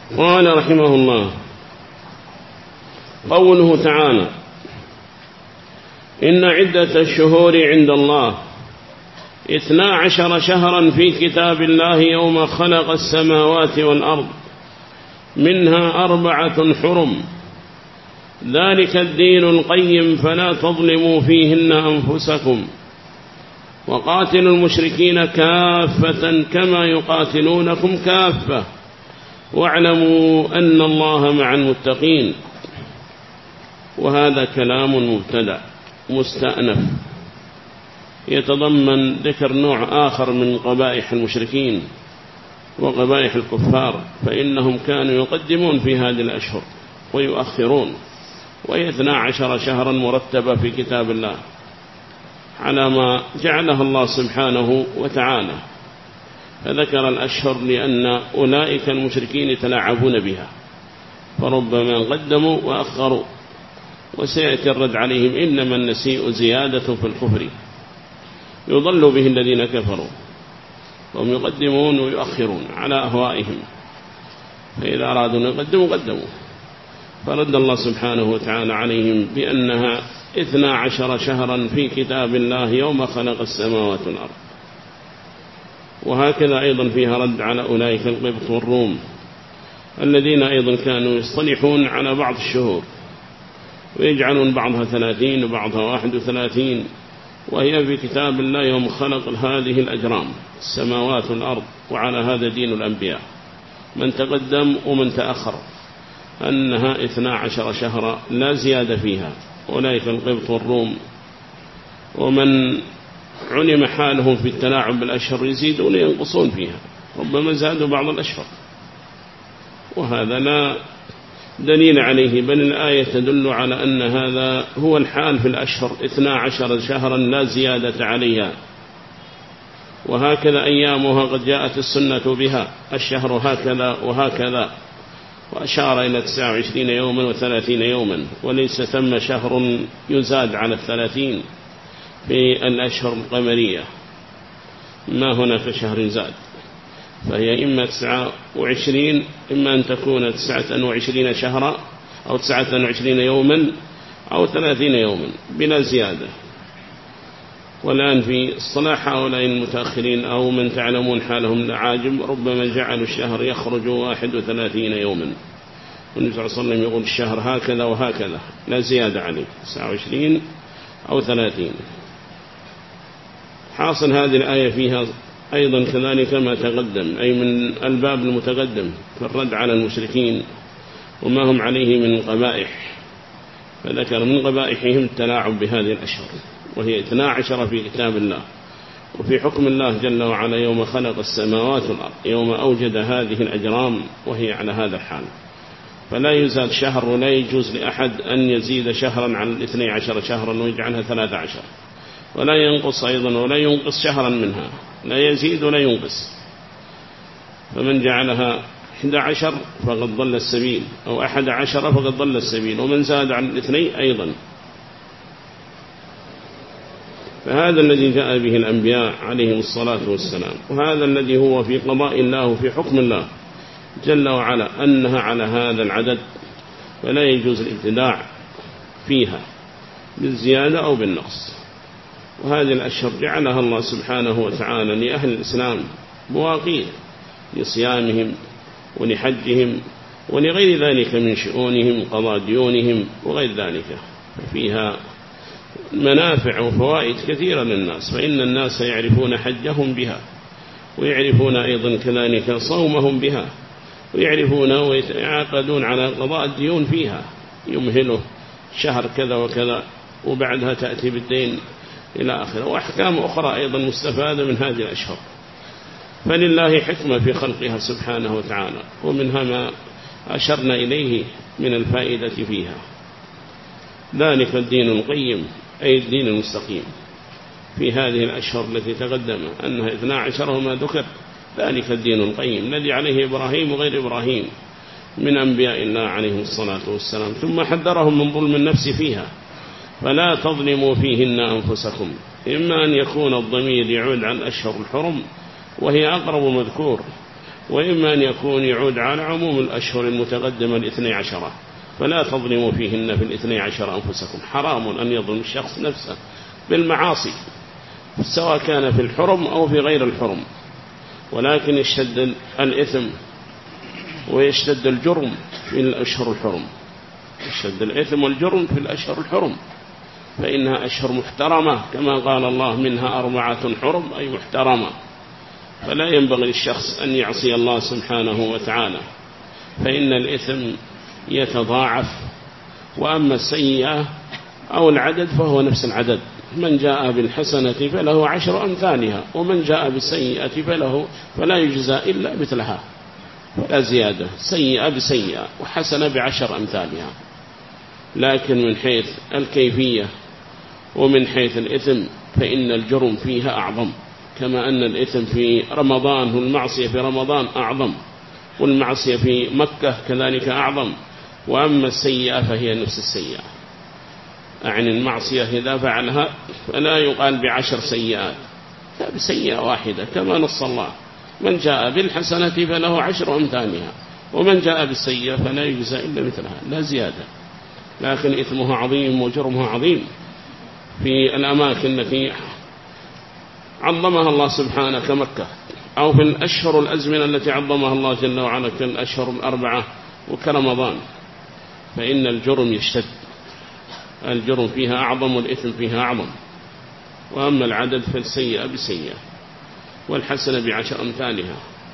قال رحمه الله: قوله تعالى: إن عدة الشهور عند الله 12 شهرا في كتاب الله يوم خلق السماوات والأرض منها 4 حرم ذلك الدين القيم فلا تظلموا فيهن أنفسكم وقاتلوا المشركين كافة كما يقاتلونكم كافة واعلموا أن الله مع المتقين. وهذا كلام مبتدأ مستأنف يتضمن ذكر نوع آخر من قبائح المشركين وقبائح الكفار، فإنهم كانوا يقدمون في هذه الأشهر ويؤخرون، وهي 12 شهرا مرتبة في كتاب الله على ما جعلها الله سبحانه وتعالى. فذكر الأشهر لأن أولئك المشركين يتلاعبون بها، فربما قدموا وأخروا، وسيأتي الرد عليهم: إنما النسيء زيادة في الكفر يضل به الذين كفروا، وهم يقدمون ويؤخرون على أهوائهم، فإذا أرادوا أن يقدموا قدموا. فرد الله سبحانه وتعالى عليهم بأنها 12 شهرا في كتاب الله يوم خلق السماوات والأرض. وهكذا أيضا فيها رد على أولئك القبط والروم الذين أيضا كانوا يصطلحون على بعض الشهور ويجعلون بعضها 30 وبعضها 31، وهي في كتاب الله يوم خلق هذه الأجرام السماوات والأرض. وعلى هذا دين الأنبياء من تقدم ومن تأخر، أنها 12 شهرا لا زيادة فيها. أولئك القبط والروم ومن علم حالهم في التلاعب بالأشهر يزيدون ينقصون فيها، ربما زادوا بعض الأشهر، وهذا لا دليل عليه، بل الآية تدل على أن هذا هو الحال في الأشهر 12 شهرا لا زيادة عليها. وهكذا أيامها قد جاءت السنة بها، الشهر هكذا وهكذا، وأشار إلى 29 يوما و30 يوما، وليس ثم شهر يزاد على 30 في الأشهر القمرية، ما هناك شهر زاد، فهي إما 29 إما أن تكون 29 شهرا أو 29 يوما أو 30 يوما بلا زيادة. والآن في اصطلاح هؤلاء المتأخرين أو من تعلمون حالهم العاجم ربما جعلوا الشهر يخرج 31 يوما، والنبي صلى الله عليه وسلم يقول الشهر هكذا وهكذا لا زيادة عليه 29 أو 30. حاصل هذه الآية فيها أيضا كذلك ما تقدم، أي من الباب المتقدم في الرد على المشركين وما هم عليه من قبائح. فذكر من قبائحهم التلاعب بهذه الأشهر، وهي 12 في كتاب الله وفي حكم الله جل وعلا يوم خلق السماوات والأرض، يوم أوجد هذه الأجرام وهي على هذا الحال. فلا يزاد شهر، ولا يجوز لأحد أن يزيد شهرا عن 12 شهرا ويجعلها 13، ولا ينقص أيضا ولا ينقص شهرا منها، لا يزيد ولا ينقص. فمن جعلها 11 فقد ضل السبيل، أو 11 فقد ضل السبيل، ومن زاد عن 2 أيضا. فهذا الذي جاء به الأنبياء عليهم الصلاة والسلام، وهذا الذي هو في قضاء الله وفي حكم الله جل وعلا أنها على هذا العدد، فلا يجوز الابتداع فيها بالزيادة أو بالنقص. وهذه الأشهر جعلها الله سبحانه وتعالى لأهل الإسلام مواقيت لصيامهم ولحجهم ولغير ذلك من شؤونهم، قضاء ديونهم وغير ذلك. فيها منافع وفوائد كثيرة للناس، فإن الناس يعرفون حجهم بها، ويعرفون أيضا كذلك صومهم بها، ويعرفون ويتعاقدون على قضاء الديون فيها، يمهله شهر كذا وكذا وبعدها تأتي بالدين إلى آخره، وأحكام أخرى أيضا مستفادة من هذه الأشهر. فلله حكمة في خلقها سبحانه وتعالى، ومنها ما أشرنا إليه من الفائدة فيها. ذلك الدين القيم، أي الدين المستقيم في هذه الأشهر التي تقدم أنها 12 وما ذكر. ذلك الدين القيم الذي عليه إبراهيم وغير إبراهيم من أنبياء الله عليهم الصلاة والسلام. ثم حذرهم من ظلم النفس فيها، فلا تظلموا فيهن أنفسكم. إما أن يكون الضمير يعود عن أشهر الحرم وهي أقرب مذكور، وإما أن يكون يعود على عموم الأشهر المتقدمة 12، فلا تظلموا فيهن في 12 أنفسكم. حرام أن يظلم الشخص نفسه بالمعاصي سواء كان في الحرم أو في غير الحرم، ولكن يشتد الإثم ويشتد الجرم في الأشهر الحرم، يشتد الإثم والجرم في الأشهر الحرم، فإنها أشهر محترمة كما قال الله منها 4 حرم أي محترمة، فلا ينبغي للشخص أن يعصي الله سبحانه وتعالى، فإن الإثم يتضاعف. وأما السيئة أو العدد فهو نفس العدد، من جاء بالحسنة فله 10 أمثالها، ومن جاء بالسيئة فلا يجزى إلا مثلها ولا زيادة، سيئة بسيئة وحسنة ب10 أمثالها. لكن من حيث الكيفية ومن حيث الإثم فإن الجرم فيها أعظم، كما أن الإثم في رمضان والمعصية في رمضان أعظم، والمعصية في مكة كذلك أعظم. وأما السيئة فهي نفس السيئة، يعني المعصية إذا فعلها فلا يقال ب10 سيئات، لا بسيئة واحدة، كما نص الله من جاء بالحسنة فله 10 أمثالها، ومن جاء بالسيئة فلا يجزى إلا مثلها لا زيادة. لكن إثمها عظيم وجرمها عظيم في الأماكن التي عظمها الله سبحانه كمكة، أو في الأشهر الأزمنة التي عظمها الله جل وعلا كالأشهر 4 وكرمضان، فإن الجرم يشتد، الجرم فيها أعظم والإثم فيها أعظم. وأما العدد فالسيئة بسيئة والحسنة ب10 أمثالها.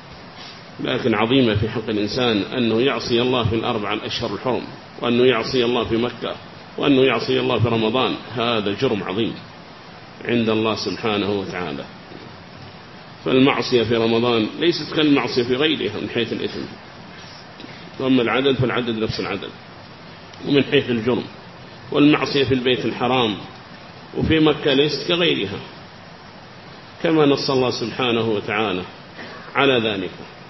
لكن عظيمة في حق الإنسان أنه يعصي الله في 4 الأشهر الحرم، وأنه يعصي الله في مكة، وأنه يعصي الله في رمضان، هذا جرم عظيم عند الله سبحانه وتعالى. فالمعصية في رمضان ليست كالمعصية في غيرها من حيث الإثم، وأما العدد فالعدد نفس العدد. ومن حيث الجرم والمعصية في البيت الحرام وفي مكة ليست كغيرها، كما نص الله سبحانه وتعالى على ذلك.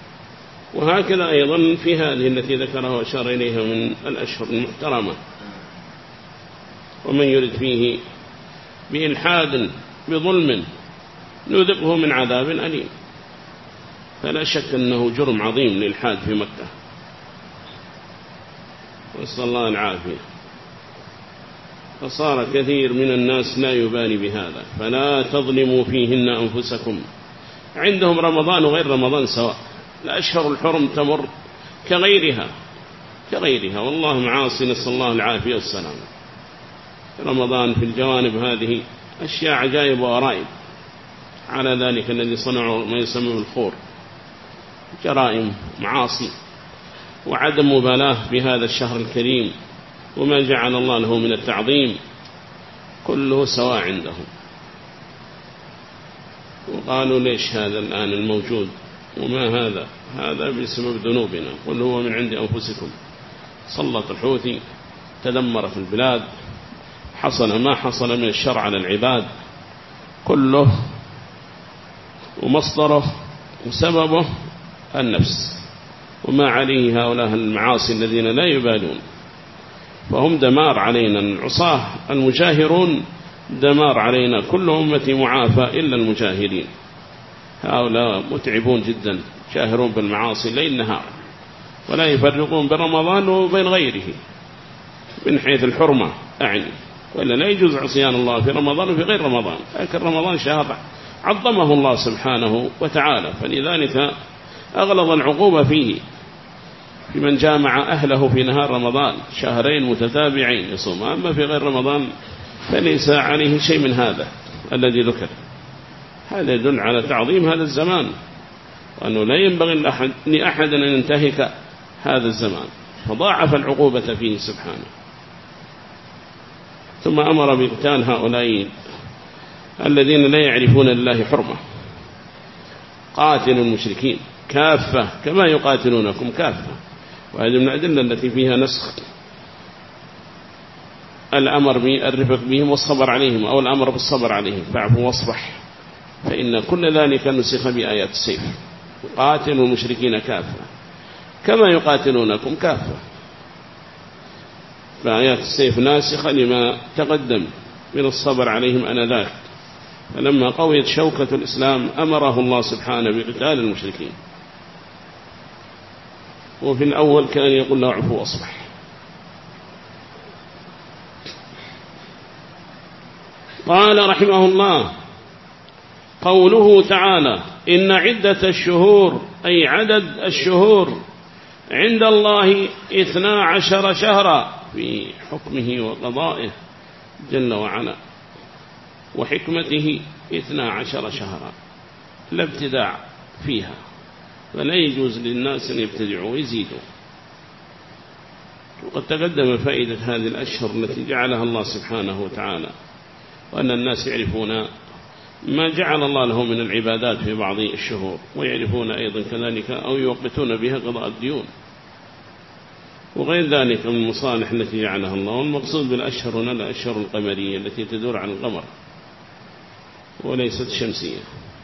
وهكذا أيضا في هذه التي ذكرها وأشار إليها من الأشهر المحترمة، ومن يرد فيه بإلحاد بظلم نذقه من عذاب أليم، فلا شك أنه جرم عظيم للإلحاد في مكة، وصلى الله العافية. فصار كثير من الناس لا يبالي بهذا، فلا تظلموا فيهن أنفسكم. عندهم رمضان وغير رمضان سواء، الأشهر الحرم تمر كغيرها والله معاصي، نسأل الله العافية والسلام. رمضان في الجوانب هذه أشياء عجائب وغرائب، على ذلك الذي صنعوا ما يسمى بالخور، جرائم معاصي وعدم مبالاة بهذا الشهر الكريم وما جعل الله له من التعظيم، كله سواء عندهم. وقالوا ليش هذا الآن الموجود وما هذا بسبب ذنوبنا، قل هو من عند أنفسكم. سلط الحوثي، تدمرت البلاد، حصل ما حصل من الشر على العباد كله، ومصدره وسببه النفس، وما عليه هؤلاء المعاصي الذين لا يبالون، فهم دمار علينا. العصاة المجاهرون دمار علينا، كل أمتي معافى إلا المجاهرين، هؤلاء متعبون جدا، جاهرون بالمعاصي ليل نهار، ولا يفرقون بين رمضان وبين غيره من حيث الحرمة أعني، وإلا لا يجوز عصيان الله في رمضان وفي غير رمضان. لكن رمضان شهر عظمه الله سبحانه وتعالى، فلذلك أغلظ العقوبة فيه في من جامع أهله في نهار رمضان 2 متتابعين يصوم. أما في غير رمضان فليس عليه شيء من هذا الذي ذكر. هذا يدل على تعظيم هذا الزمان، وأنه لا ينبغي لأحد أن ينتهك هذا الزمان، فضاعف العقوبة فيه سبحانه. ثم أمر بقتال هؤلاء الذين لا يعرفون لله حرمة، قاتلوا المشركين كافة كما يقاتلونكم كافة. وهذه من الأدلة التي فيها نسخ الأمر بالرفق بهم والصبر عليهم، أو الأمر بالصبر عليهم، فاعفوا واصفح، فإن كل ذلك نسخ بآيات السيف. قاتلوا المشركين كافة كما يقاتلونكم كافة، فآيات السيف ناسخة لما تقدم من الصبر عليهم آنذاك. فلما قويت شوكة الإسلام أمره الله سبحانه بقتال المشركين. وفي الأول كان يقول له عفو أصبح. قال رحمه الله: قوله تعالى: إن عدة الشهور أي عدد الشهور عند الله 12 شهرا في حكمه وقضائه جل وعلا وحكمته 12 شهرا لا ابتداع فيها، فلا يجوز للناس أن يبتدعوا ويزيدوا. وقد تقدم فائدة هذه الأشهر التي جعلها الله سبحانه وتعالى، وأن الناس يعرفون ما جعل الله له من العبادات في بعض الشهور، ويعرفون أيضا كذلك أو يوقتون بها قضاء الديون وغير ذلك من المصالح التي جعلها الله. والمقصود بالأشهر هنا الأشهر القمرية التي تدور عن القمر وليست شمسية.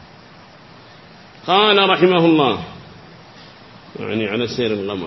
قال رحمه الله، يعني على سير القمر: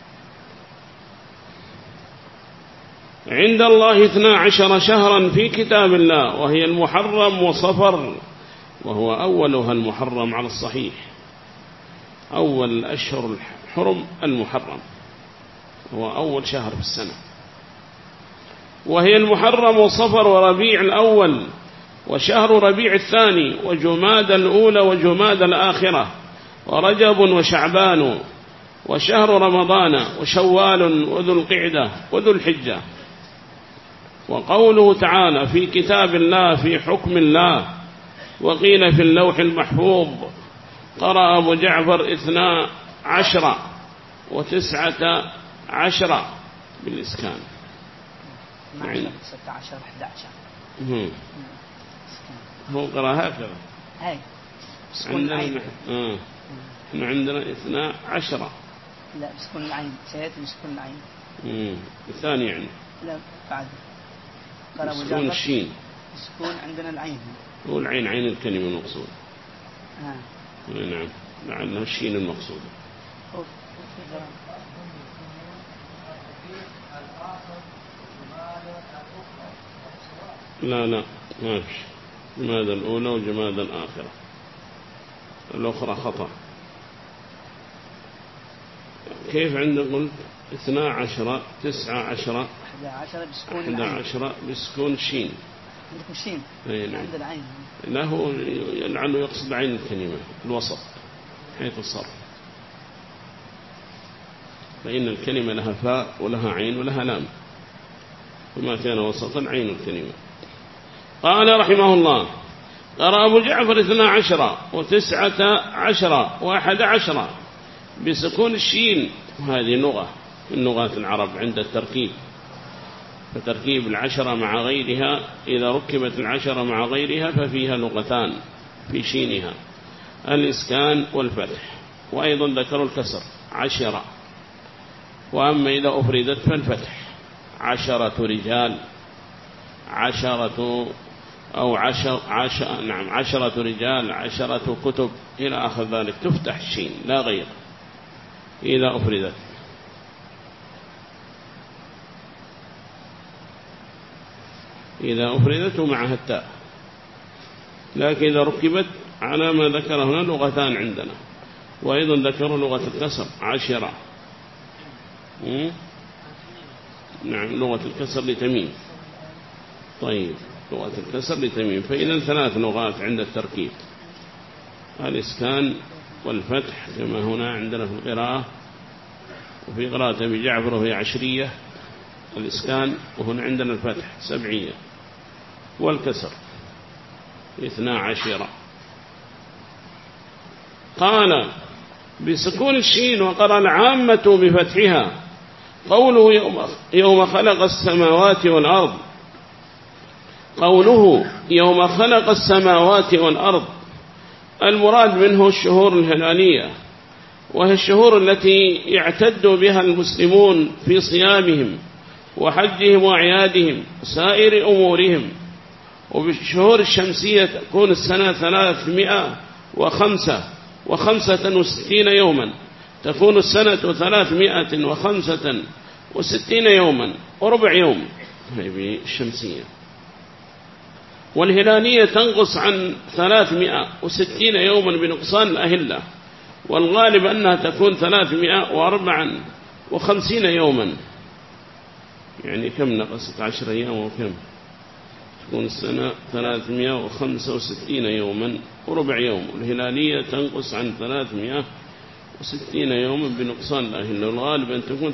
عند الله 12 شهرا في كتاب الله، وهي المحرم وصفر، وهو أولها المحرم على الصحيح. أول أشهر الحرم المحرم هو أول شهر في السنة، وهي المحرم وصفر وربيع الأول وشهر ربيع الثاني وجماد الأولى وجماد الآخرة ورجب وشعبان وشهر رمضان وشوال وذو القعدة وذو الحجة. وقوله تعالى: في كتاب الله في حكم الله، وقيل في اللوح المحفوظ. قرأ أبو جعفر 12 و19 بالإسكان. 12 16 11 هو قرأ هكذا. احنا عندنا 12. لا بسكون العين، سيأتي بسكون العين. الثاني يعني لا بعد بسكون الشين. بسكون عندنا العين، هو العين عين الكلمة المقصود. نعم، لعلها الشين المقصود. لا ما فيش. جماد الأولى وجماد الآخرة، الأخرى خطأ. كيف عندك قلت 12 19 11 بسكون الشين؟ عندكم شين؟ نعم. عند العين. لا هو لعله يقصد عين الكلمة الوسط حيث الصرف، فإن الكلمة لها فاء ولها عين ولها لام، وما كان وسطا عين الكلمة. قال رحمه الله: قرأ أبو جعفر 12 و19 و11 بسكون الشين. وهذه لغة من لغات العرب عند التركيب، فتركيب 10 مع غيرها إذا ركبت 10 مع غيرها ففيها لغتان في شينها: الإسكان والفتح. وأيضا ذكروا الكسر 10، وأما إذا أفردت فالفتح: 10 رجال، 10 أو 10 رجال، 10 كتب إلى آخر ذلك، تفتح الشين لا غير إذا أفردت. إذا أفردت معها التاء، لكن إذا ركبت على ما ذكر هنا لغتان عندنا. وأيضا ذكروا لغة الكسر 10. نعم، لغة الكسر لتميم. طيب، لغة الكسر لتميم، فإذا 3 لغات عند التركيب: الإسكان والفتح كما هنا عندنا في القراءة، وفي قراءة أبي جعفر وهي 10 الإسكان، وهنا عندنا الفتح 7، والكسر 12. قال بسكون الشين: وقرأ العامة بفتحها. قوله يوم خلق السماوات والأرض. قوله يوم خلق السماوات والأرض المراد منه الشهور الهلالية، وهي الشهور التي يعتد بها المسلمون في صيامهم وحجهم وأعيادهم وسائر أمورهم. وبالشهور الشمسية تكون السنة 365 يوما، تكون السنة 365 يوما وربع يوم، هي بالشمسية. والهلالية تنقص عن 360 يوما بنقصان الأهلة، والغالب أنها تكون 354 يوما. يعني كم نقصت 10 أيام وكم تكون السنة 365 يوما وربع يوم. الهلالية تنقص عن 360 يوما بنقصان الله، إنه الغالب أن تكون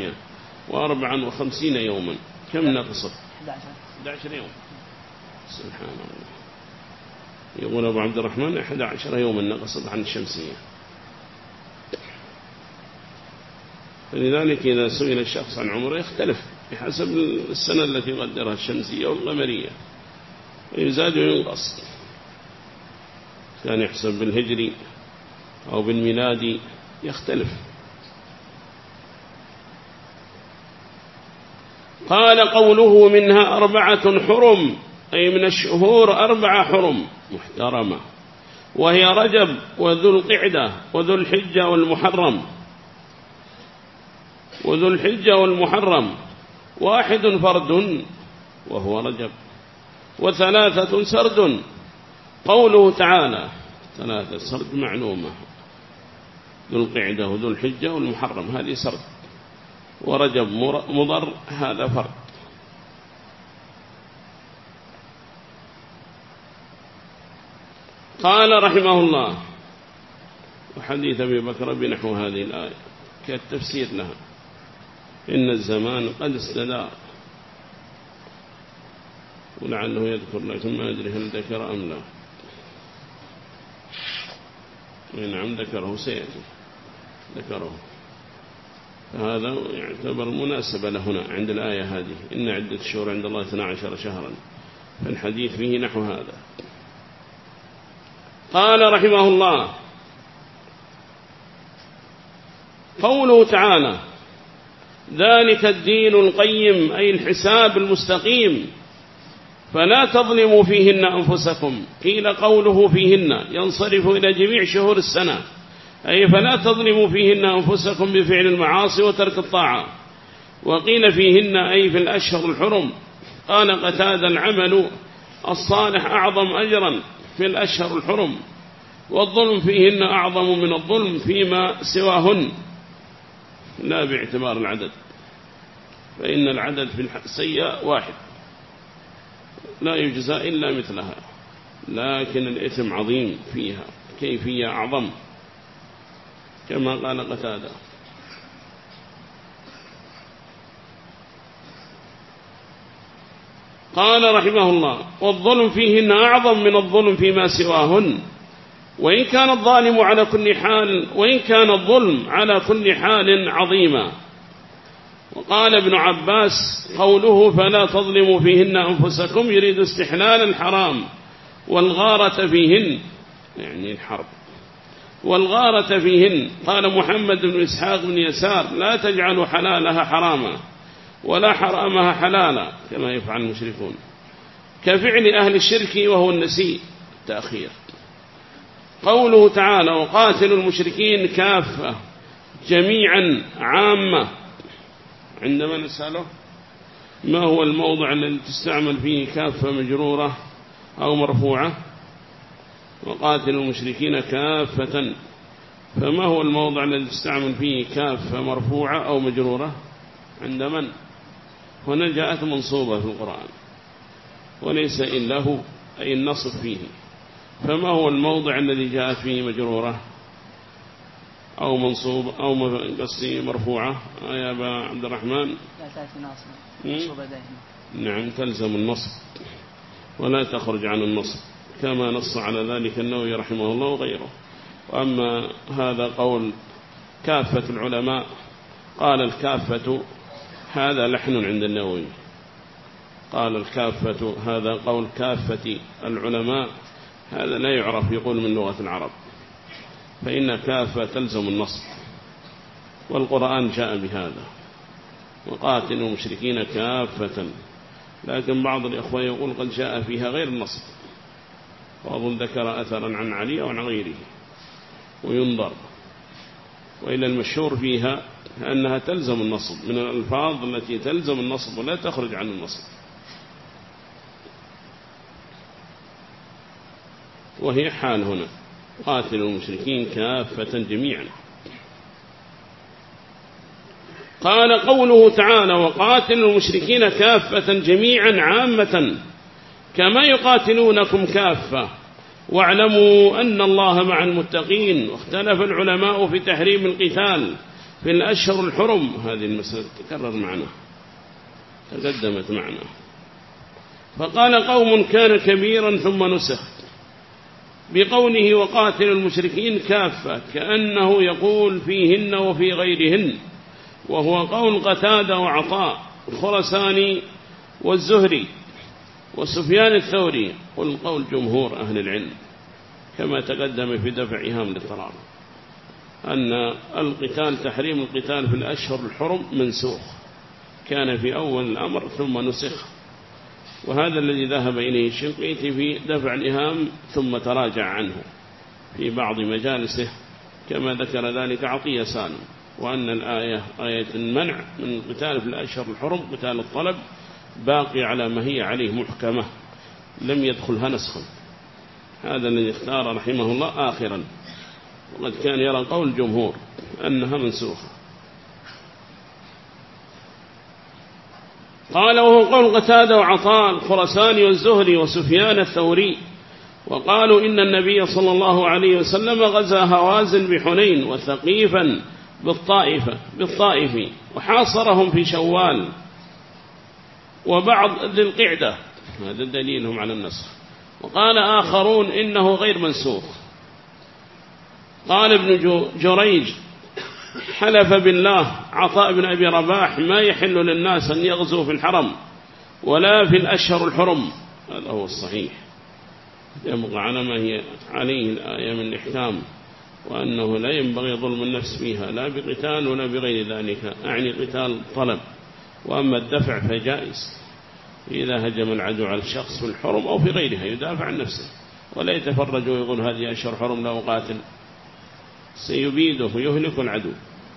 354 يوما. كم نقصت 11 يوم. سبحان الله. يقول أبو عبد الرحمن 11 يوما نقصت عن الشمسية. فلذلك إذا سئل الشخص عن عمره يختلف بحسب السنة التي قدرها الشمسية والقمرية، ويزاد وينقص. كان يحسب بالهجري أو بالميلادي يختلف. قال قوله منها 4 حرم، أي من الشهور 4 حرم محترمة، وهي رجب وذو القعدة وذو الحجة والمحرم. وذو الحجة والمحرم 1 فرد وهو رجب، و3 سرد. قوله تعالى 3 سرد معلومة، ذو القعدة وذو الحجة والمحرم هذه سرد، ورجب مضر هذا فرد. قال رحمه الله: وحديث أبي بكر بنحو هذه الآية كالتفسير لها: إن الزمان قد استدار. ولعله يذكر لكن ما أدري هل ذكر أم لا. نعم ذكره، سيأتي ذكره. فهذا يعتبر مناسبة لهنا عند الآية هذه: إن عدة الشهور عند الله 12 شهرا، فالحديث فيه نحو هذا. قال رحمه الله: قوله تعالى: ذلك الدين القيم، أي الحساب المستقيم، فلا تظلموا فيهن أنفسكم. قيل قوله فيهن ينصرف إلى جميع شهور السنة، أي فلا تظلموا فيهن أنفسكم بفعل المعاصي وترك الطاعة. وقيل فيهن أي في الأشهر الحرم. قال قتادة: العمل الصالح أعظم أجرا في الأشهر الحرم، والظلم فيهن أعظم من الظلم فيما سواهن، لا باعتبار العدد، فإن العدد في السيئة 1 لا يجزى إلا مثلها، لكن الإثم عظيم فيها، كيفية أعظم، كما قال قتادة. قال رحمه الله: والظلم فيهن أعظم من الظلم فيما سواهن، وإن كان الظالم على كل حال، وإن كان الظلم على كل حال عظيما. وقال ابن عباس: قوله فلا تظلموا فيهن أنفسكم يريد استحلال الحرام والغارة فيهن، يعني الحرب، والغارة فيهن. قال محمد بن إسحاق بن يسار: لا تجعلوا حلالها حراما ولا حرامها حلالا كما يفعل المشركون، كفعل أهل الشرك وهو النسيء التأخير. قوله تعالى: وقاتلوا المشركين كافة، جميعا عامة. عندما نسأله ما هو الموضع الذي تستعمل فيه كافة مجرورة أو مرفوعة، وقاتلوا المشركين كافة، فما هو الموضع الذي تستعمل فيه كافة مرفوعة أو مجرورة عند من؟ هنا جاءت منصوبة في القرآن وليس إلا هو، أي النصب فيه. فما هو الموضع الذي جاءت فيه مجرورة أو منصوب أو قصدي مرفوعة يا أبا عبد الرحمن؟ لا تأتي ناصبة دائما. نعم، تلزم النصب ولا تخرج عن النصب، كما نص على ذلك النووي رحمه الله وغيره. وأما هذا قول كافة العلماء، قال الكافة هذا لحن عند النووي، قال الكافة هذا قول كافة العلماء، هذا لا يعرف يقول من لغة العرب، فإن كافة تلزم النصب، والقرآن جاء بهذا: وقاتلوا المشركين كافة. لكن بعض الإخوة يقول قد جاء فيها غير النصب، وأظن ذكر أثرا عن علي أو عن غيره، وينظر. وإلى المشهور فيها أنها تلزم النصب، من الألفاظ التي تلزم النصب ولا تخرج عن النصب، وهي حال هنا. قاتلوا المشركين كافة جميعا. قال قوله تعالى وقاتلوا المشركين كافة جميعا عامة كما يقاتلونكم كافة واعلموا أن الله مع المتقين. واختلف العلماء في تحريم القتال في الأشهر الحرم. هذه المسألة تكرر معنا تقدمت معنا. فقال قوم كان كبيرا ثم نسخ بقوله وقاتلوا المشركين كافة كأنه يقول فيهن وفي غيرهن، وهو قول قتادة وعطاء الخرساني والزهري وسفيان الثوري، قل قول جمهور أهل العلم كما تقدم في دفع إيهام الاضطرار أن القتال تحريم القتال في الأشهر الحرم منسوخ كان في أول الأمر ثم نسخ. وهذا الذي ذهب إليه الشنقيطي في دفع الإيهام ثم تراجع عنه في بعض مجالسه كما ذكر ذلك عطية سالم، وأن الآية آية المنع من القتال في الأشهر الحرم قتال الطلب باقي على ما هي عليه محكمة لم يدخلها نسخا. هذا الذي اختار رحمه الله آخرا، وقد كان يرى قول الجمهور أنها منسوخة. قال وهو قول قتادة وعطاء الخرساني والزهري وسفيان الثوري، وقالوا إن النبي صلى الله عليه وسلم غزا هوازن بحنين وثقيفا بالطائف وحاصرهم في شوال وبعض ذي القعدة. هذا دليلهم على النسخ. وقال آخرون إنه غير منسوخ. قال ابن جريج حلف بالله عطاء بن أبي رباح ما يحل للناس أن يغزوا في الحرم ولا في الأشهر الحرم. هذا هو الصحيح، يبقى على ما هي عليه الآية من الإحكام، وأنه لا ينبغي ظلم النفس فيها لا بقتال ولا بغير ذلك، أعني قتال طلب. وأما الدفع فجائز إذا هجم العدو على الشخص في الحرم أو في غيرها يدافع عن نفسه، ولا يتفرج ويقول هذه أشهر حرم لا أقاتل، سيبيده ويهلك العدو،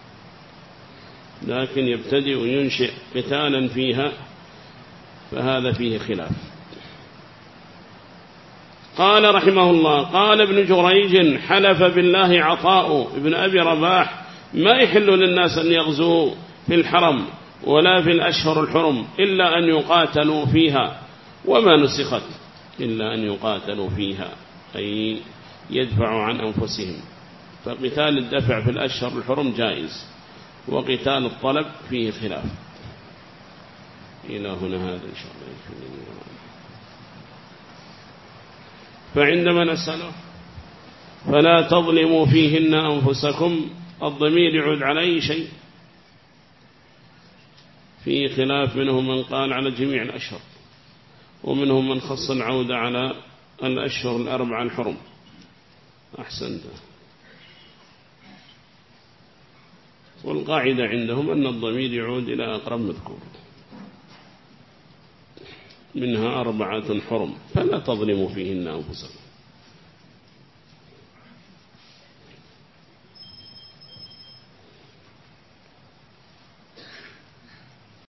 لكن يبتدئ وينشئ قتالا فيها فهذا فيه خلاف. قال رحمه الله قال ابن جريج حلف بالله عطاء ابن أبي رباح ما يحل للناس أن يغزوا في الحرم ولا في الأشهر الحرم إلا أن يقاتلوا فيها، وما نسخت إلا أن يقاتلوا فيها أي يدفعوا عن أنفسهم. فقتال الدفع في الأشهر الحرم جائز، وقتال الطلب فيه خلاف. إلى هنا هذا إن شاء الله. فعندما نسأله فلا تظلموا فيهن أنفسكم، الضمير يعود على أي شيء، في خلاف، منهم من قال على جميع الأشهر، ومنهم من خص العودة على الأشهر الأربعة الحرم. أحسنت. والقاعدة عندهم أن الضمير يعود إلى أقرب مذكور، منها 4 حرم فلا تظلموا فيهن أنفسكم.